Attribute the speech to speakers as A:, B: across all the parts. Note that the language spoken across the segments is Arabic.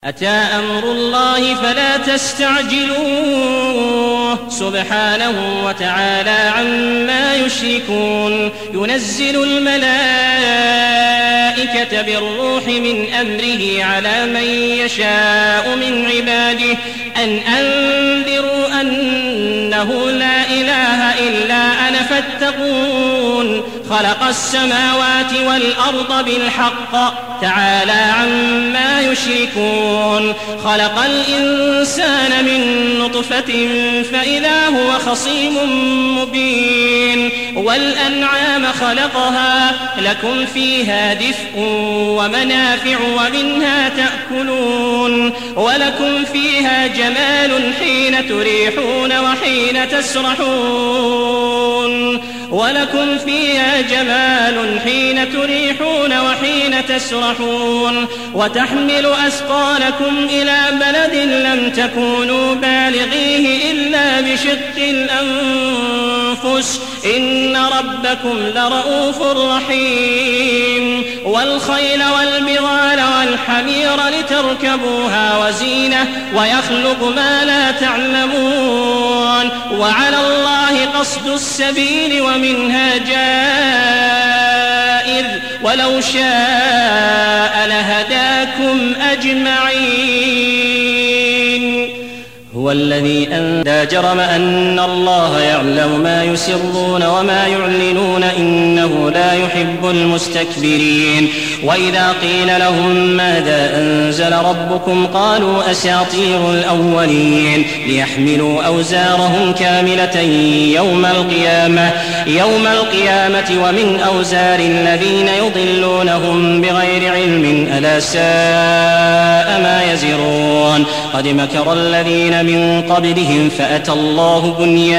A: أتى أمر الله فلا تستعجلوه سبحانه وتعالى عما يشركون ينزل الملائكة بالروح من أمره على من يشاء من عباده أن أنذروا أنه لا إله إلا أنا فاتقون خلق السماوات والأرض بالحق تعالى عما يشركون خلق الإنسان من نطفة فإذا هو خصيم مبين والأنعام خلقها لكم فيها دفء ومنافع ومنها تأكلون ولكم فيها جمال حين تريحون وحين تسرحون ولكم فيها جمال حين تريحون وحين تسرحون وتحمل أثقالكم إلى بلد لم تكونوا بالغيه إلا بشق الأنفس إن ربكم لرؤوف رحيم والخيل والبغال والحمير لتركبوها وزينة ويخلق ما لا تعلمون وعلى الله قصد السبيل ومنها جائر ولو شاء لهداكم أجمعين هو الذي لا جرم أن الله يعلم ما يسرون وما يعلنون إنه لا يحب المستكبرين وإذا قيل لهم ماذا أنزل ربكم قالوا أساطير الأولين ليحملوا أوزارهم كاملة يوم القيامة ومن أوزار الذين يضلونهم بغير علم ألا ساء ما يزرون قد مكر الذين من قبلهم فأتى الله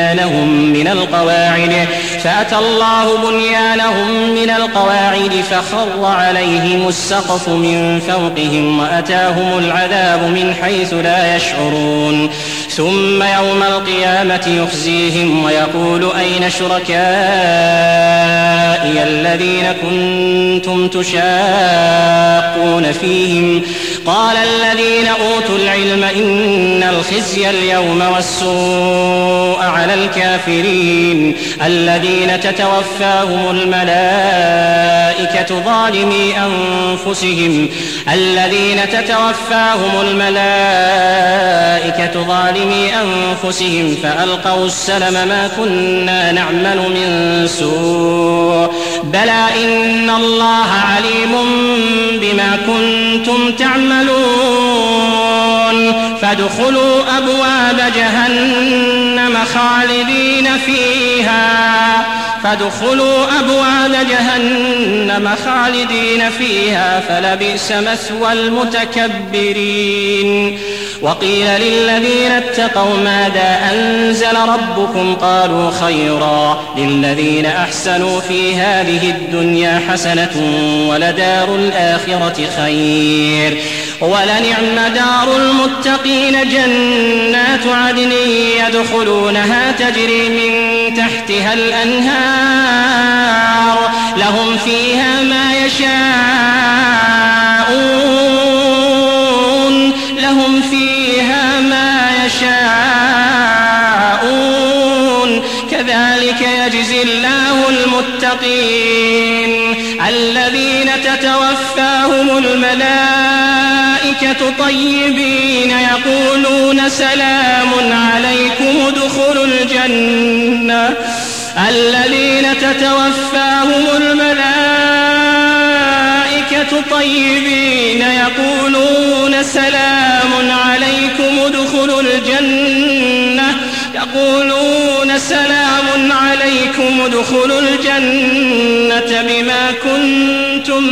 A: بنيانهم من القواعد فخر عليهم السقف من فوقهم وأتاهم العذاب من حيث لا يشعرون ثم يوم القيامة يخزيهم ويقول أين شركائي الذين كنتم تشاقون فيهم قال الذين أوتوا العلم إن الخزي اليوم والسوء على الكافرين الذين تتوفاهم الملائكة ظالمي أنفسهم فألقوا السلم ما كنا نعمل من سوء بلى إن الله عليم بما كنتم تعملون فادخلوا أبواب جهنم خالدين فيها فلبئس مثوى المتكبرين وقيل للذين اتقوا ماذا أنزل ربكم قالوا خيرا للذين أحسنوا في هذه الدنيا حسنة ولدار الآخرة خير ولنعم دار المتقين جنات عدن يدخلونها تجري من تحتها الأنهار لهم فيها ما يشاءون كذلك يجزي الله المتقين الذين تتوفاهم الملائكة طيبين يقولون سلام عليكم ادخلوا الجنة بما كنتم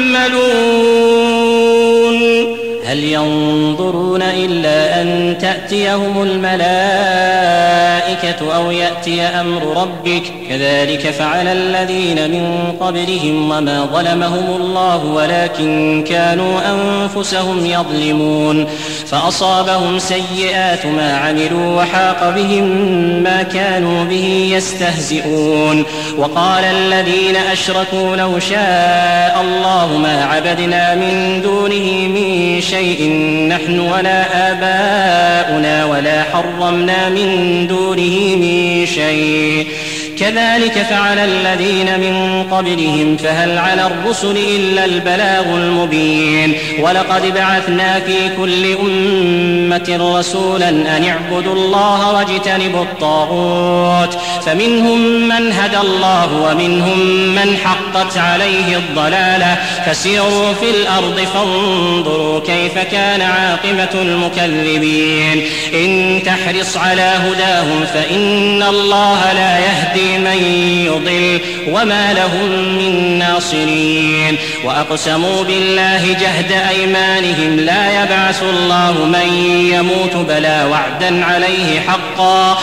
A: تعملون هل ينظرون إلا أن تأتيهم الملائكة أو يأتي أمر ربك كذلك فعل الذين من قبلهم وما ظلمهم الله ولكن كانوا أنفسهم يظلمون فأصابهم سيئات ما عملوا وحاق بهم ما كانوا به يستهزئون وقال الذين أشركوا لو شاء الله ما عبدنا من دونه من شيء شيء نحن ولا آباؤنا ولا حرمنا من دونه من شيء كذلك فعل الذين من قبلهم فهل على الرسل إلا البلاغ المبين ولقد بعثنا في كل أمة رسولا أن اعبدوا الله واجتنبوا الطاغوت فمنهم من هدى الله ومنهم من حقت عليه الضلالة فسيروا في الأرض فانظروا كيف كان عاقبة المكذبين إن تحرص على هداهم فإن الله لا يهدي من يضل وما لهم من ناصرين وأقسموا بالله جهد أيمانهم لا يبعث الله من يموت بلى وعدا عليه حقا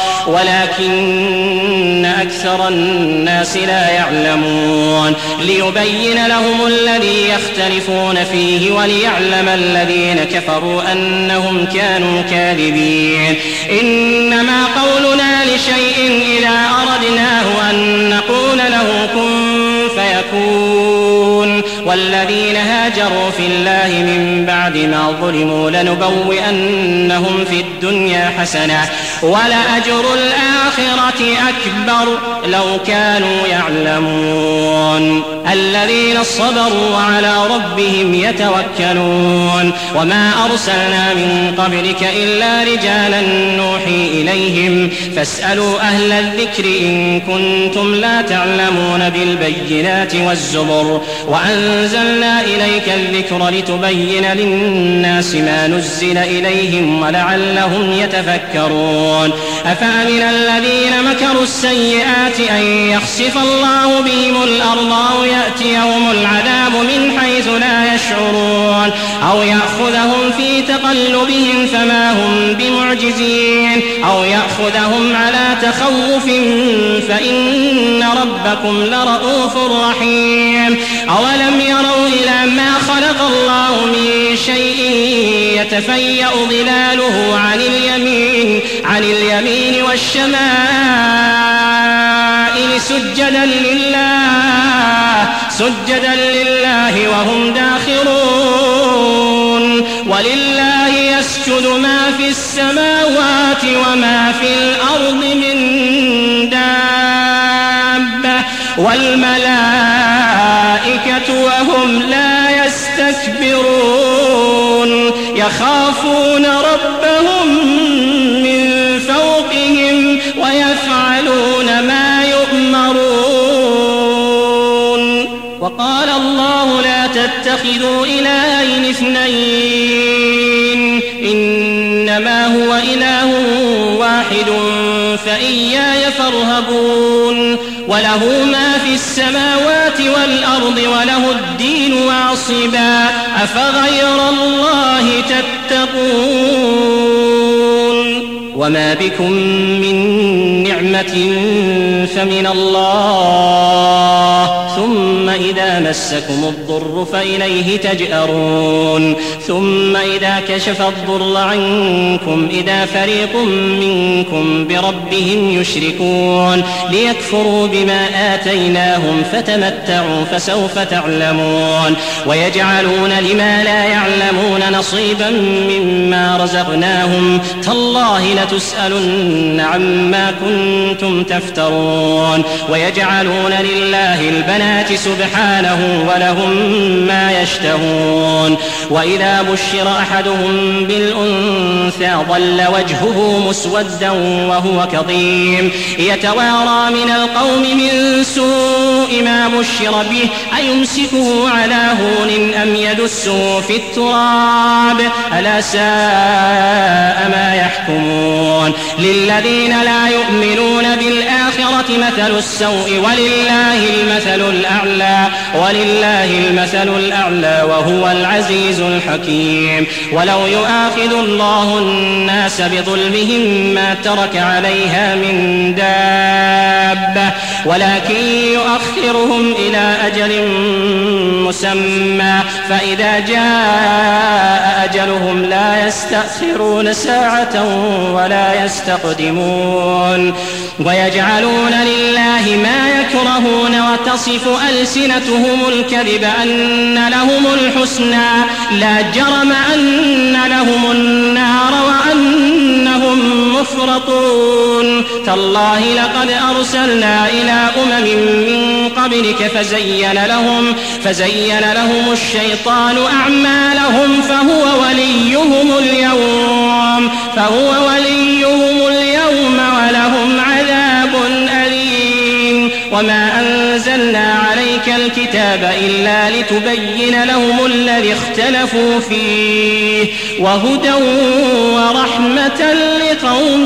A: ولكن أكثر الناس لا يعلمون ليبين لهم الذي يختلفون فيه وليعلم الذين كفروا أنهم كانوا كاذبين إنما قولنا لشيء إذا أردناه أن نقول له كن فيكون والذين هاجروا في الله من بعد ما ظلموا لنبوئنهم في الدنيا حسنة ولأجر الآخرة أكبر لو كانوا يعلمون الذين صبروا وعلى ربهم يتوكلون وما أرسلنا من قبلك إلا رجالا نوحي إليهم فاسألوا أهل الذكر إن كنتم لا تعلمون بالبينات والزبر وأنزلنا إليك الذكر لتبين للناس ما نزل إليهم ولعلهم يتفكرون أفأمن الذين مكروا السيئات أن يخسف الله بهم الأرض أو يأتيهم العذاب من حيث لا يشعرون أو يأخذهم في تقلبهم فما هم بمعجزين أو يأخذهم على تخوف فإن ربكم لرؤوف رحيم أولم يروا إلى ما خلق الله من شيء يتفيأ ظلاله عن اليمين والشمائل سجدا لله وهم داخرون ولله يسجد ما في السماوات وما في الأرض من دابة والملائكة وهم لا يستكبرون يخافون ربهم من فوقهم ويفعلون ما يؤمرون وقال الله لا تتخذوا إلهين اثنين إنما هو إله واحد فإياي فارهبون وله ما في السماوات والأرض وله الدين واصبا أفغير الله تتقون وما بكم من نعمة فمن الله ثم إذا مسكم الضر فإليه تجأرون ثم إذا كشف الضر عنكم إذا فريق منكم بربهم يشركون ليكفروا بما آتيناهم فتمتعوا فسوف تعلمون ويجعلون لما لا يعلمون نصيبا مما رزقناهم تالله لتسألن عما كنتم تفترون ويجعلون لله البنات سبحانه ولهم ما يشتهون وإذا بشر أحدهم بالأنثى ظل وجهه مسودا وهو كظيم يتوارى من القوم من سوء ما بشر به أيمسكه على هون أم يدسه في التراب ألا ساء ما يحكمون للذين لا يؤمنون بالآخرة مثل السوء ولله المثل الأعلى وهو العزيز الحكيم ولو يؤاخذ الله الناس بظلمهم ما ترك عليها من دابة ولكن يؤخرهم إلى أجل مسمى فإذا جاء أجلهم لا يستأخرون ساعة ولا يستقدمون ويجعلون لله ما يكرهون وتصف ألسنتهم الكذب أن لهم الحسنى لا جرم أن لهم النار وأنهم مفرطون تالله لقد أرسلنا إلى من قبلك فزين لهم الشيطان أعمالهم فهو وليهم اليوم ولهم عذاب أليم وما أنزلنا عليك الكتاب إلا لتبين لهم الذي اختلفوا فيه وهدى ورحمة لقوم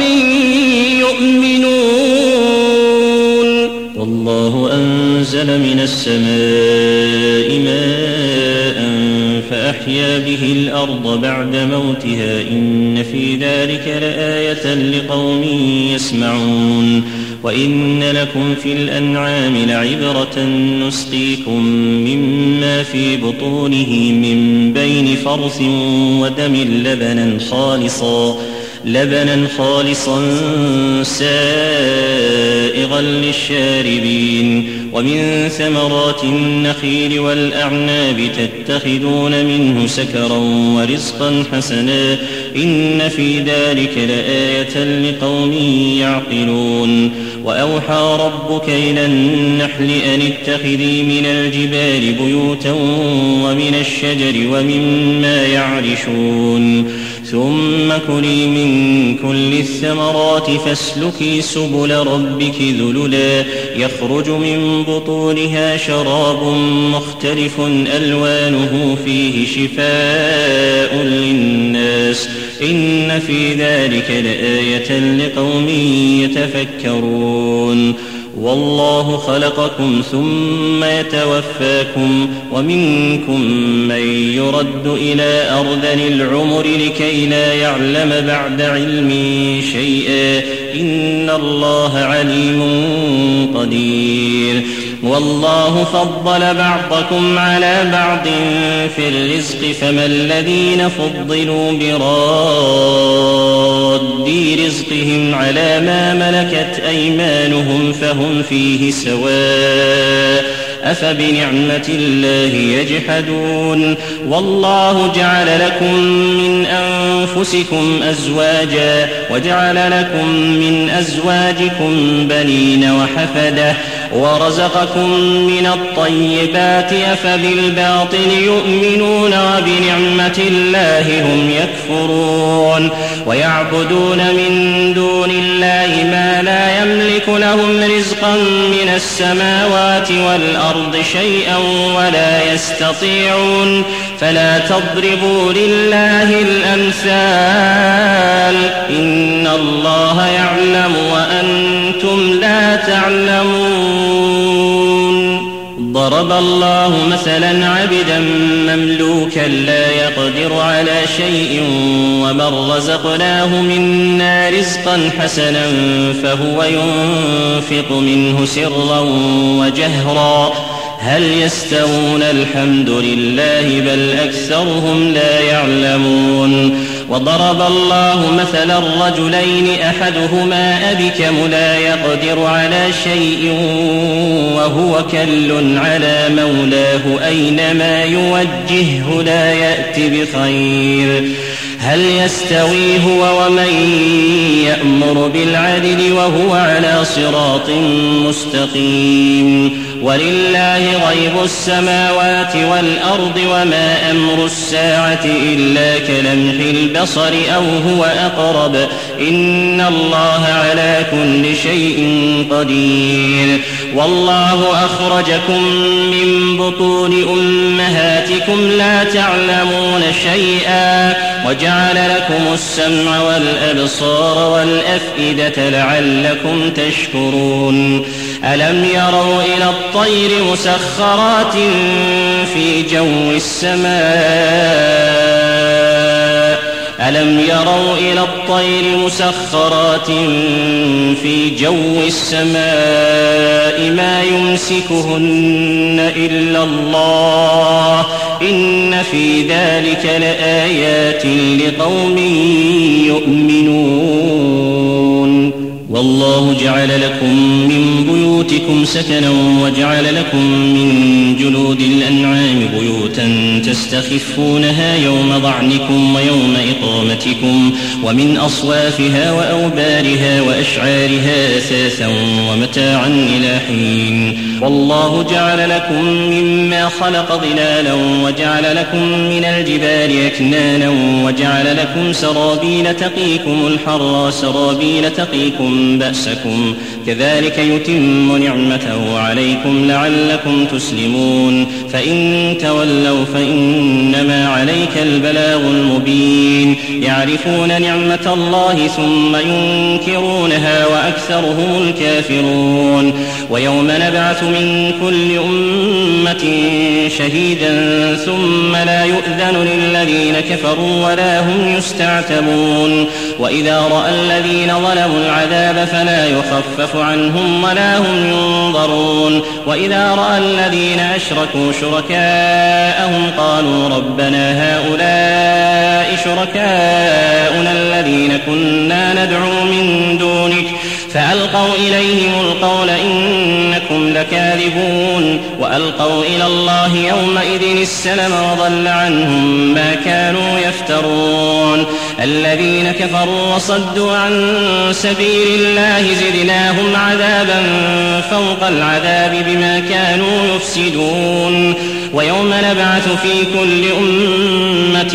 A: يؤمنون
B: والله أنزل من السماء ماء فأحيا به الأرض بعد موتها إن في ذلك لآية لقوم يسمعون وإن لكم في الأنعام لعبرة نسقيكم مما في بطونه من بين فرث ودم لبنا خالصا سائغا للشاربين ومن ثمرات النخيل والأعناب تتخذون منه سكرا ورزقا حسنا إن في ذلك لآية لقوم يعقلون وأوحى ربك إلى النحل أن اتخذي من الجبال بيوتا ومن الشجر ومما يعرشون ثم كلي من كل الثمرات فاسلكي سبل ربك ذللا يخرج من بطونها شراب مختلف ألوانه فيه شفاء للناس إن في ذلك لآية لقوم يتفكرون والله خلقكم ثم يتوفاكم ومنكم من يرد إلى أرذل العمر لكي لا يعلم بعد علم شيئا إن الله عليم قدير والله فضل بعضكم على بعض في الرزق فما الذين فضلوا براد رزقهم على ما ملكت أيمانهم فهم فيه سواء أفبنعمة الله يجحدون والله جعل لكم من أنفسكم أزواجا وجعل لكم من أزواجكم بنين وحفدة ورزقكم من الطيبات أفبالباطل يؤمنون وبنعمة الله هم يكفرون ويعبدون من دون الله ما لا يملك لهم رزقا من السماوات والأرض شيئا ولا يستطيعون فلا تضربوا لله الأمثال إن الله يعلم وأنتم لا تعلمون ضرب الله مثلا عبدا مملوكا لا يقدر على شيء ومن رزقناه منا رزقا حسنا فهو ينفق منه سرا وجهرا هل يستوون الحمد لله بل أكثرهم لا يعلمون وضرب الله مثلا رجلين أحدهما أبكم لا يقدر على شيء وهو كل على مولاه أينما يوجهه لا يأت بخير هل يستوي هو ومن يأمر بالعدل وهو على صراط مستقيم ولله غيب السماوات والأرض وما أمر الساعة إلا كلمح البصر أو هو أقرب إن الله على كل شيء قدير والله أخرجكم من بطون أمهاتكم لا تعلمون شيئا وجعل لكم السمع والأبصار والأفئدة لعلكم تشكرون ألم يروا إلى الطير مسخرات في جو السماء ألم يروا إلى الطير مسخرات في جو السماء ما يمسكهن إلا الله إن في ذلك لآيات لقوم يؤمنون والله جعل لكم من بيوتكم سكنا وجعل لكم من جلود الأنعام بيوتا تستخفونها يوم ضعنكم ويوم إقامتكم ومن أصوافها وأوبارها وأشعارها أثاثا ومتاعا إلى حين والله جعل لكم مما خلق ظلالا وجعل لكم من الجبال أكنانا وجعل لكم سرابيل تقيكم الحر سرابيل تقيكم بأسكم كذلك يتم نعمته عليكم لعلكم تسلمون فإن تولوا فإنما عليك البلاغ المبين يعرفون نعمة الله ثم ينكرونها وأكثرهم الكافرون ويوم نبعث من كل أمة شهيدا ثم لا يؤذن للذين كفروا ولا هم يستعتبون وإذا رأى الذين ظلموا العذاب فلا يخفف عنهم ولا هم ينظرون وإذا رأى الذين أشركوا شركاءهم قالوا ربنا هؤلاء شركاؤنا الذين كنا ندعو من دونك فألقوا إليهم القول إنكم لكاذبون وألقوا إلى الله يومئذ السلم وضل عنهم ما كانوا يفترون الذين كفروا وصدوا عن سبيل الله زدناهم عذابا فوق العذاب بما كانوا يفسدون ويوم نبعث في كل أمة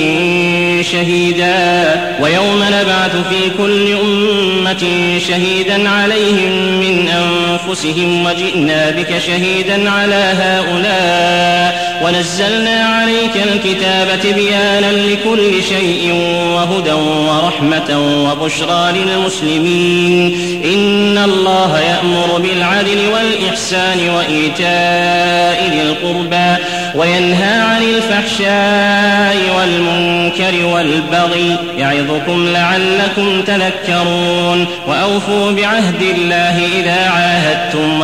B: شهيدا عليهم من أنفسهم وجئنا بك شهيدا على هؤلاء ونزلنا عليك الكتاب تبيانا لكل شيء وهدى ورحمة وبشرى للمسلمين إن الله يأمر بالعدل والإحسان وإيتاء ذي القربى وينهى عن الفحشاء والمنكر والبغي يعظكم لعلكم تذكرون وأوفوا بعهد الله إذا عاهدتم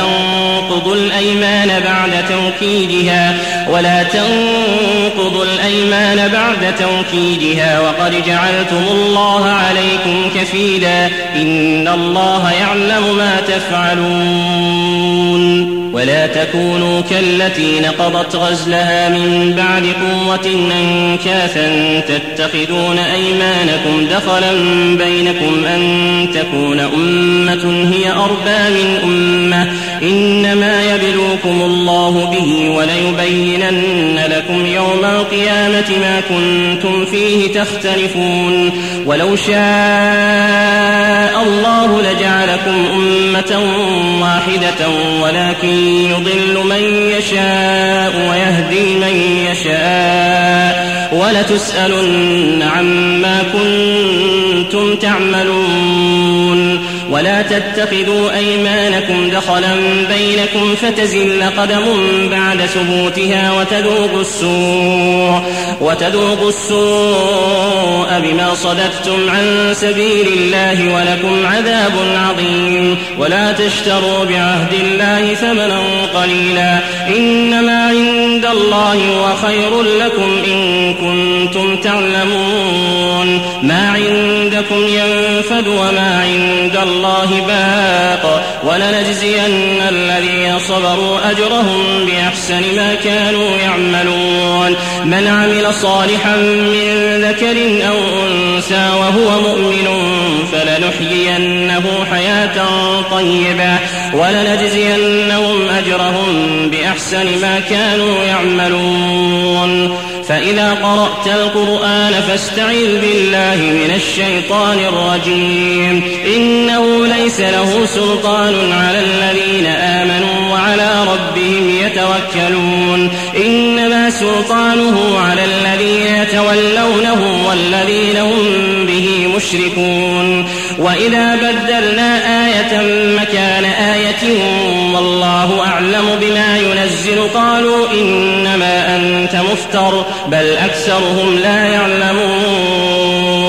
B: ولا تنقضوا الأيمان بعد توكيدها وقد جعلتم الله عليكم كفيلا إن الله يعلم ما تفعلون ولا تكونوا كالتي نقضت غزلها من بعد قوة أنكاثا تتخذون أيمانكم دخلا بينكم أن تكون أمة هي أربى من أمة إنما يبلوكم الله به وليبينن لكم يوم القيامة ما كنتم فيه تختلفون ولو شاء الله لجعلكم أمة واحدة ولكن يضل من يشاء ويهدي من يشاء ولتسألن عما كنتم تعملون ولا تتخذوا أيمانكم دخلا بينكم فتزل قدم بعد ثبوتها وتذوقوا السوء بما صددتم عن سبيل الله ولكم عذاب عظيم ولا تشتروا بعهد الله ثمنا قليلا إنما عند الله هو خير لكم إن كنتم تعلمون ما عندكم ينفد وما عند الله باق ولنجزين الذين صبروا أجرهم بأحسن ما كانوا يعملون من عمل صالحا من ذكر أو أنثى وهو مؤمن فلنحيينه حياة طيبة ولنجزينهم أجرهم بأحسن ما كانوا يعملون فإذا قرأت القرآن فاستعذ بالله من الشيطان الرجيم إنه ليس له سلطان على الذين آمنوا وعلى ربهم يتوكلون إنما سلطانه على الذين يتولونه والذين هم به مشركون وإذا بدلنا آية مكان آية والله أعلم بما ينزل قالوا إنما أنت مفتر بل أكثرهم لا يعلمون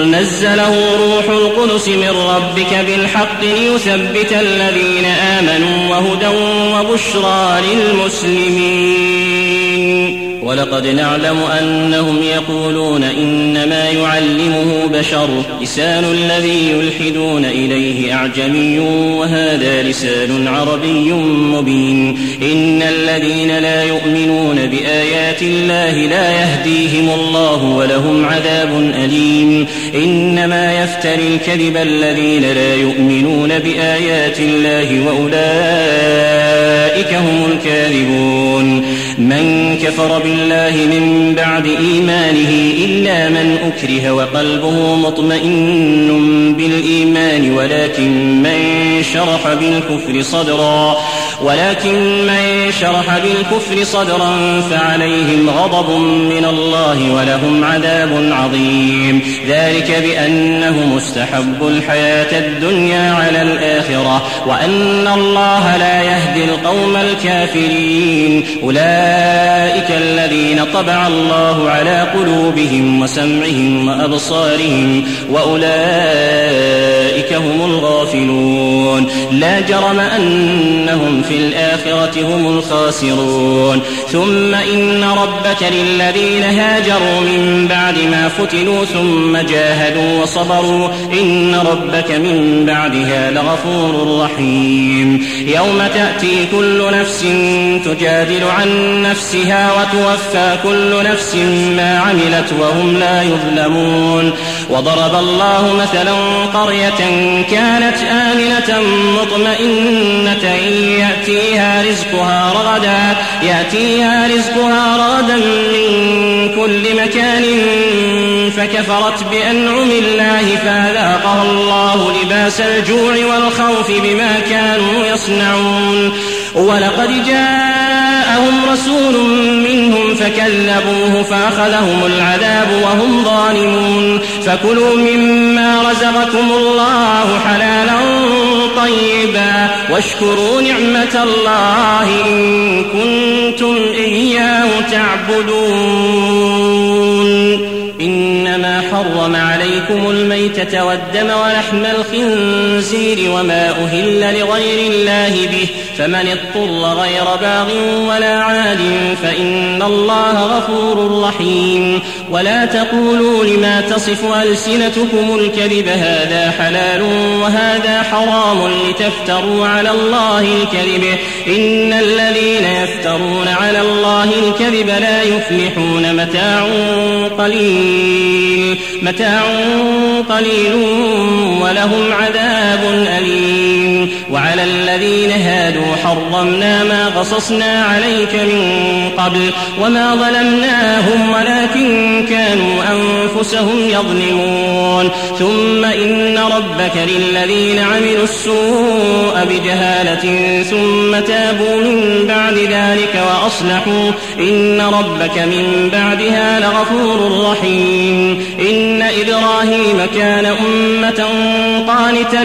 B: نزله روح القدس من ربك بالحق ليثبت الذين آمنوا وهدى وبشرى للمسلمين. ولقد نعلم أنهم يقولون إنما يعلمه بشر لسان الذي يلحدون إليه أعجمي وهذا لسان عربي مبين. إن الذين لا يؤمنون بآيات الله لا يهديهم الله ولهم عذاب أليم. إنما يفتري الكذب الذين لا يؤمنون بآيات الله وأولئك هم الكاذبون. من كفر بالله من بعد إيمانه إلا من أكره وقلبه مطمئن بالإيمان ولكن من شرح بالكفر صدرا فعليهم غضب من الله ولهم عذاب عظيم. ذلك بأنه مستحب الحياة الدنيا على الآخرة وأن الله لا يهدي القوم الكافرين. أولئك الذين طبع الله على قلوبهم وسمعهم وأبصارهم وأولئك هم الغافلون. لا جرم أنهم في الآخرة هم الخاسرون. ثم إن ربك للذين هاجروا من بعد ما فتنوا ثم جاهدوا وصبروا إن ربك من بعدها لغفور رحيم. يوم تأتي كل نفس تجادل عن نفسها وتوفى كل نفس ما عملت وهم لا يظلمون. وضرب الله مثلا قرية كانت آمنة مطمئنة يأتيها رزقها رغدا من كل مكان فكفرت بأنعم الله فأذاقها الله لباس الجوع والخوف بما كانوا يصنعون. ولقد جاءهم رسول منهم فكذبوه فأخذهم العذاب وهم ظالمون. فكلوا مما رزقكم الله حلالا طيبا واشكروا نعمة الله إن كنتم إياه تعبدون. إنما حرم عليكم الميتة والدم ولحم الخنزير وما أهل لغير الله به فمن اضطر غير باغ ولا عاد فإن الله غفور رحيم. ولا تقولوا لما تصف ألسنتكم الكذب هذا حلال وهذا حرام لتفتروا على الله الكذب إن الذين يفترون على الله الكذب لا يفلحون. متاع قليل ولهم عذاب أليم. وعلى الذين هادوا حرمنا ما قصصنا عليك من قبل وما ظلمناهم ولكن كانوا أنفسهم يظلمون. ثم إن ربك للذين عملوا السوء بجهالة ثم تابوا من بعد ذلك وأصلحوا إن ربك من بعدها لغفور رحيم. إن إبراهيم كان أمة قانتا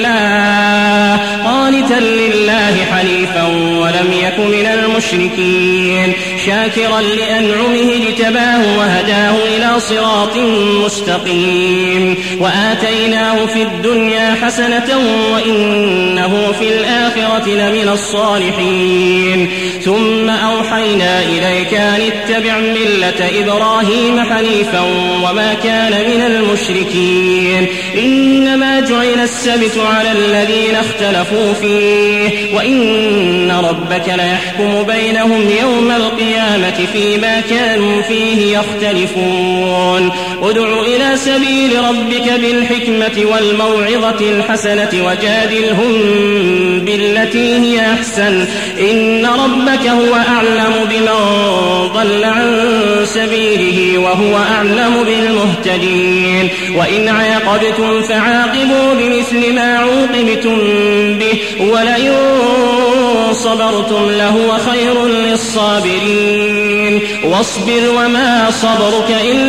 B: لله حنيفا ولم يك من المشركين شاكرا لأنعمه اجتباه وهداه إلى صراط مستقيم. وآتيناه في الدنيا حسنة وإنه في الآخرة لمن الصالحين. ثم أوحينا إليك أن اتبع ملة إبراهيم حنيفا وما كان من المشركين. إنما جعل السبت على الذين اختلفوا فيه وإن ربك ليحكم بينهم يوم القيامة فيما كانوا فيه يختلفون. ادع إلى سبيل ربك بالحكمة والموعظة الحسنة وجادلهم بالتي هي أحسن إن ربك هو أعلم بمن ضل عن سبيله وهو أعلم بالمهتدين. وإن عاقبتم فعاقبوا بمثل ما عوقبتم به ولئن صبرتم لهو خير للصابرين. واصبر وما صبرك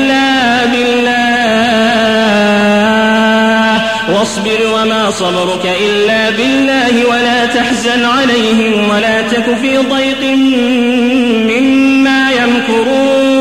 B: إلا بالله ولا تحزن عليهم ولا تك في ضيق مما يمكرون.